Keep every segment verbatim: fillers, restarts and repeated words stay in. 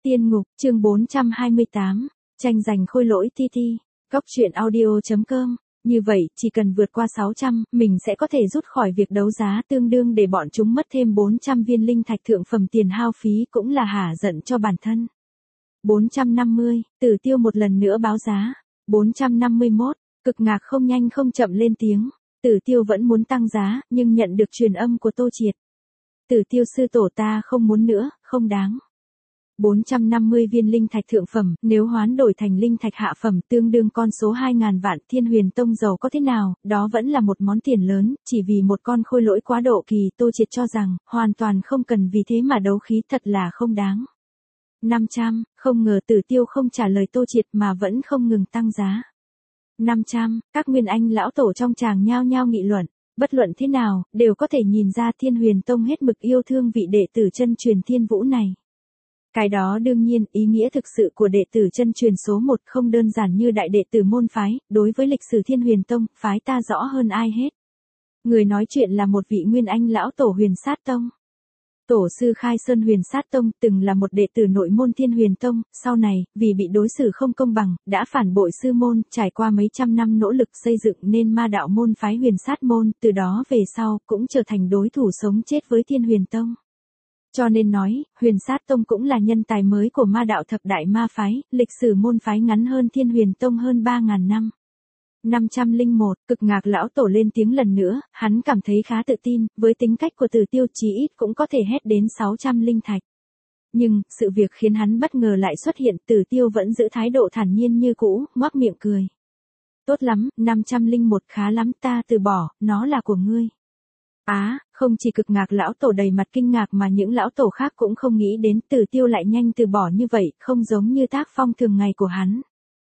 Tiên ngục, chương bốn trăm hai mươi tám, tranh giành khôi lỗi ti ti, góc truyện audio.com. Như vậy, chỉ cần vượt qua sáu trăm, mình sẽ có thể rút khỏi việc đấu giá tương đương để bọn chúng mất thêm bốn trăm viên linh thạch thượng phẩm tiền hao phí cũng là hả giận cho bản thân. bốn trăm năm mươi, Tử Tiêu một lần nữa báo giá. bốn trăm năm mươi mốt, Cực Ngạc không nhanh không chậm lên tiếng. Tử Tiêu vẫn muốn tăng giá, nhưng nhận được truyền âm của Tô Triệt. Tử Tiêu sư tổ ta không muốn nữa, không đáng. bốn trăm năm mươi viên linh thạch thượng phẩm, nếu hoán đổi thành linh thạch hạ phẩm tương đương con số hai ngàn vạn, Thiên Huyền Tông giàu có thế nào, đó vẫn là một món tiền lớn, chỉ vì một con khôi lỗi quá độ kỳ. Tô Triệt cho rằng, hoàn toàn không cần vì thế mà đấu khí, thật là không đáng. năm trăm, không ngờ Tử Tiêu không trả lời Tô Triệt mà vẫn không ngừng tăng giá. năm trăm, các nguyên anh lão tổ trong tràng nhao nhao nghị luận. Bất luận thế nào, đều có thể nhìn ra Thiên Huyền Tông hết mực yêu thương vị đệ tử chân truyền Thiên Vũ này. Cái đó đương nhiên, ý nghĩa thực sự của đệ tử chân truyền số một không đơn giản như đại đệ tử môn phái, đối với lịch sử Thiên Huyền Tông, phái ta rõ hơn ai hết. Người nói chuyện là một vị nguyên anh lão tổ Huyền Sát Tông. Tổ sư Khai Sơn Huyền Sát Tông từng là một đệ tử nội môn Thiên Huyền Tông, sau này, vì bị đối xử không công bằng, đã phản bội sư môn, trải qua mấy trăm năm nỗ lực xây dựng nên ma đạo môn phái Huyền Sát Môn, từ đó về sau, cũng trở thành đối thủ sống chết với Thiên Huyền Tông. Cho nên nói, Huyền Sát Tông cũng là nhân tài mới của ma đạo thập đại ma phái, lịch sử môn phái ngắn hơn Thiên Huyền Tông hơn ba ngàn năm. năm trăm lẻ một, Cực Ngạc lão tổ lên tiếng lần nữa, hắn cảm thấy khá tự tin, với tính cách của Tử Tiêu chí ít cũng có thể hét đến sáu trăm linh thạch. Nhưng, sự việc khiến hắn bất ngờ lại xuất hiện, Tử Tiêu vẫn giữ thái độ thản nhiên như cũ, ngoác miệng cười. Tốt lắm, năm trăm lẻ một khá lắm, ta từ bỏ, nó là của ngươi. Á, à, không chỉ Cực Ngạc lão tổ đầy mặt kinh ngạc mà những lão tổ khác cũng không nghĩ đến Tử Tiêu lại nhanh từ bỏ như vậy, không giống như tác phong thường ngày của hắn.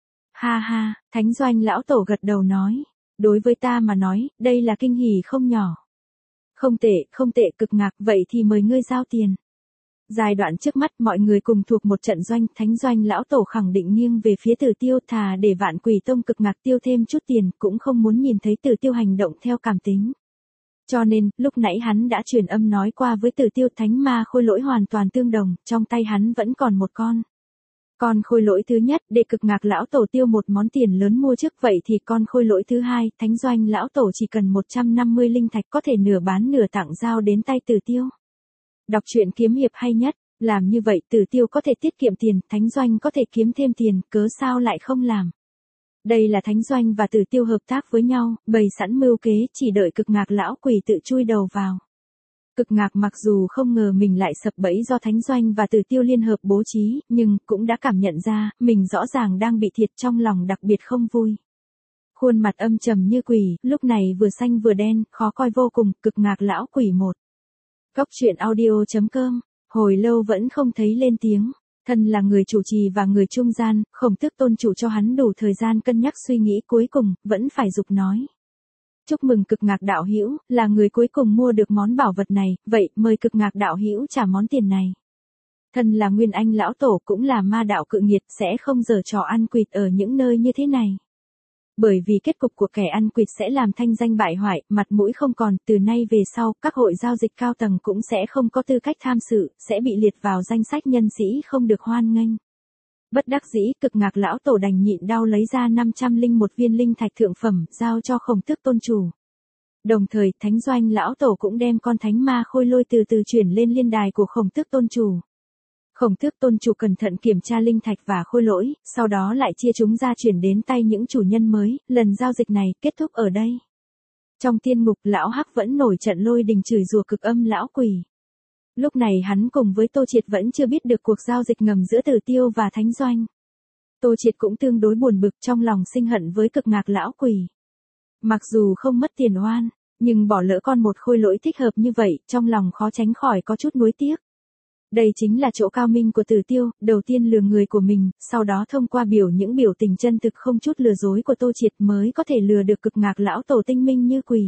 Ha ha, Thánh Doanh lão tổ gật đầu nói, đối với ta mà nói, đây là kinh hỉ không nhỏ. Không tệ, không tệ Cực Ngạc, vậy thì mời ngươi giao tiền. Giai đoạn trước mắt mọi người cùng thuộc một trận doanh, Thánh Doanh lão tổ khẳng định nghiêng về phía Tử Tiêu, thà để Vạn Quỷ Tông Cực Ngạc tiêu thêm chút tiền, cũng không muốn nhìn thấy Tử Tiêu hành động theo cảm tính. Cho nên, lúc nãy hắn đã truyền âm nói qua với Tử Tiêu, thánh ma khôi lỗi hoàn toàn tương đồng, trong tay hắn vẫn còn một con. Con khôi lỗi thứ nhất, để Cực Ngạc lão tổ tiêu một món tiền lớn mua trước, vậy thì con khôi lỗi thứ hai, Thánh Doanh lão tổ chỉ cần một trăm năm mươi linh thạch có thể nửa bán nửa tặng giao đến tay Tử Tiêu. Đọc truyện kiếm hiệp hay nhất, làm như vậy Tử Tiêu có thể tiết kiệm tiền, Thánh Doanh có thể kiếm thêm tiền, cớ sao lại không làm. Đây là Thánh Doanh và Tử Tiêu hợp tác với nhau, bày sẵn mưu kế, chỉ đợi Cực Ngạc lão quỷ tự chui đầu vào. Cực Ngạc mặc dù không ngờ mình lại sập bẫy do Thánh Doanh và Tử Tiêu liên hợp bố trí, nhưng cũng đã cảm nhận ra, mình rõ ràng đang bị thiệt, trong lòng đặc biệt không vui. Khuôn mặt âm trầm như quỷ, lúc này vừa xanh vừa đen, khó coi vô cùng. Cực Ngạc lão quỷ một. Góc truyện audio.com, hồi lâu vẫn không thấy lên tiếng. Thân là người chủ trì và người trung gian, Khổng Tước tôn chủ cho hắn đủ thời gian cân nhắc suy nghĩ, cuối cùng, vẫn phải giục nói. Chúc mừng Cực Ngạc đạo hữu, là người cuối cùng mua được món bảo vật này, vậy mời Cực Ngạc đạo hữu trả món tiền này. Thân là nguyên anh lão tổ cũng là ma đạo cự nghiệt, sẽ không giở trò ăn quỵt ở những nơi như thế này. Bởi vì kết cục của kẻ ăn quỵt sẽ làm thanh danh bại hoại, mặt mũi không còn, từ nay về sau, các hội giao dịch cao tầng cũng sẽ không có tư cách tham sự, sẽ bị liệt vào danh sách nhân sĩ không được hoan nghênh. Bất đắc dĩ, Cực Ngạc lão tổ đành nhịn đau lấy ra năm trăm lẻ một viên linh thạch thượng phẩm, giao cho Khổng Tước tôn chủ. Đồng thời, Thánh Doanh lão tổ cũng đem con thánh ma khôi lôi từ từ chuyển lên liên đài của Khổng Tước tôn chủ. Khổng Tước tôn chủ cẩn thận kiểm tra linh thạch và khôi lỗi, sau đó lại chia chúng ra chuyển đến tay những chủ nhân mới, lần giao dịch này kết thúc ở đây. Trong tiên ngục, lão Hắc vẫn nổi trận lôi đình chửi rủa Cực Âm lão quỷ. Lúc này hắn cùng với Tô Triệt vẫn chưa biết được cuộc giao dịch ngầm giữa Tử Tiêu và Thánh Doanh. Tô Triệt cũng tương đối buồn bực, trong lòng sinh hận với Cực Ngạc lão quỷ. Mặc dù không mất tiền oan, nhưng bỏ lỡ con một khôi lỗi thích hợp như vậy, trong lòng khó tránh khỏi có chút nuối tiếc. Đây chính là chỗ cao minh của Tử Tiêu, đầu tiên lừa người của mình, sau đó thông qua biểu những biểu tình chân thực không chút lừa dối của Tô Triệt mới có thể lừa được Cực Ngạc lão tổ tinh minh như quỷ.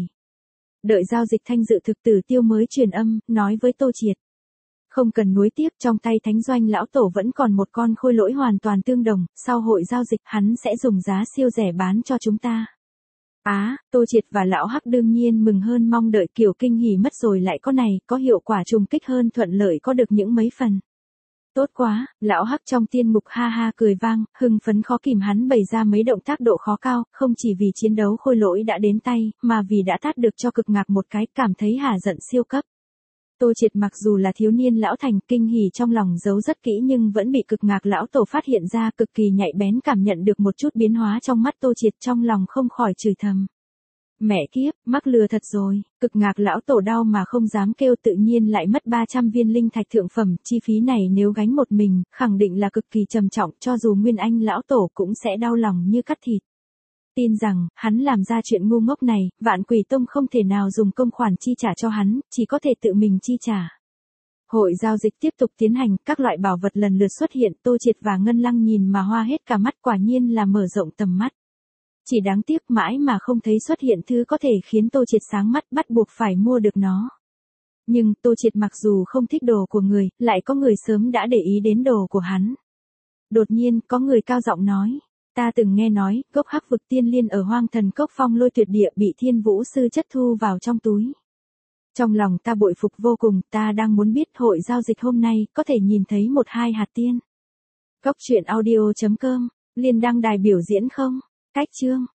Đợi giao dịch thanh dự thực, Tử Tiêu mới truyền âm, nói với Tô Triệt. Không cần nuối tiếc, trong tay Thánh Doanh lão tổ vẫn còn một con khôi lỗi hoàn toàn tương đồng, sau hội giao dịch hắn sẽ dùng giá siêu rẻ bán cho chúng ta. Á, à, Tô Triệt và lão Hắc đương nhiên mừng hơn mong đợi, kiểu kinh hỉ mất rồi lại có này, có hiệu quả trùng kích hơn thuận lợi có được những mấy phần. Tốt quá, lão hắc trong tiên mục ha ha cười vang, hưng phấn khó kìm hắn bày ra mấy động tác độ khó cao, không chỉ vì chiến đấu khôi lỗi đã đến tay, mà vì đã tát được cho cực ngạc một cái, cảm thấy hả giận siêu cấp. Tô Triệt mặc dù là thiếu niên lão thành, kinh hỉ trong lòng giấu rất kỹ nhưng vẫn bị cực ngạc lão tổ phát hiện ra, cực kỳ nhạy bén cảm nhận được một chút biến hóa trong mắt Tô Triệt, trong lòng không khỏi chửi thầm. Mẹ kiếp, mắc lừa thật rồi, cực ngạc lão tổ đau mà không dám kêu, tự nhiên lại mất ba trăm viên linh thạch thượng phẩm, chi phí này nếu gánh một mình, khẳng định là cực kỳ trầm trọng, cho dù Nguyên Anh lão tổ cũng sẽ đau lòng như cắt thịt. Tin rằng, hắn làm ra chuyện ngu ngốc này, Vạn Quỷ Tông không thể nào dùng công khoản chi trả cho hắn, chỉ có thể tự mình chi trả. Hội giao dịch tiếp tục tiến hành, các loại bảo vật lần lượt xuất hiện, Tô Triệt và Ngân Lăng nhìn mà hoa hết cả mắt, quả nhiên là mở rộng tầm mắt. Chỉ đáng tiếc mãi mà không thấy xuất hiện thứ có thể khiến Tô Triệt sáng mắt, bắt buộc phải mua được nó. Nhưng Tô Triệt mặc dù không thích đồ của người, lại có người sớm đã để ý đến đồ của hắn. Đột nhiên, có người cao giọng nói. Ta từng nghe nói, gốc hắc vực tiên liên ở Hoang Thần Cốc Phong Lôi Tuyệt Địa bị Thiên Vũ Sư chất thu vào trong túi. Trong lòng ta bội phục vô cùng, ta đang muốn biết hội giao dịch hôm nay có thể nhìn thấy một hai hạt tiên. Góc truyện audio chấm com, Liên đăng đài biểu diễn không? Cách chương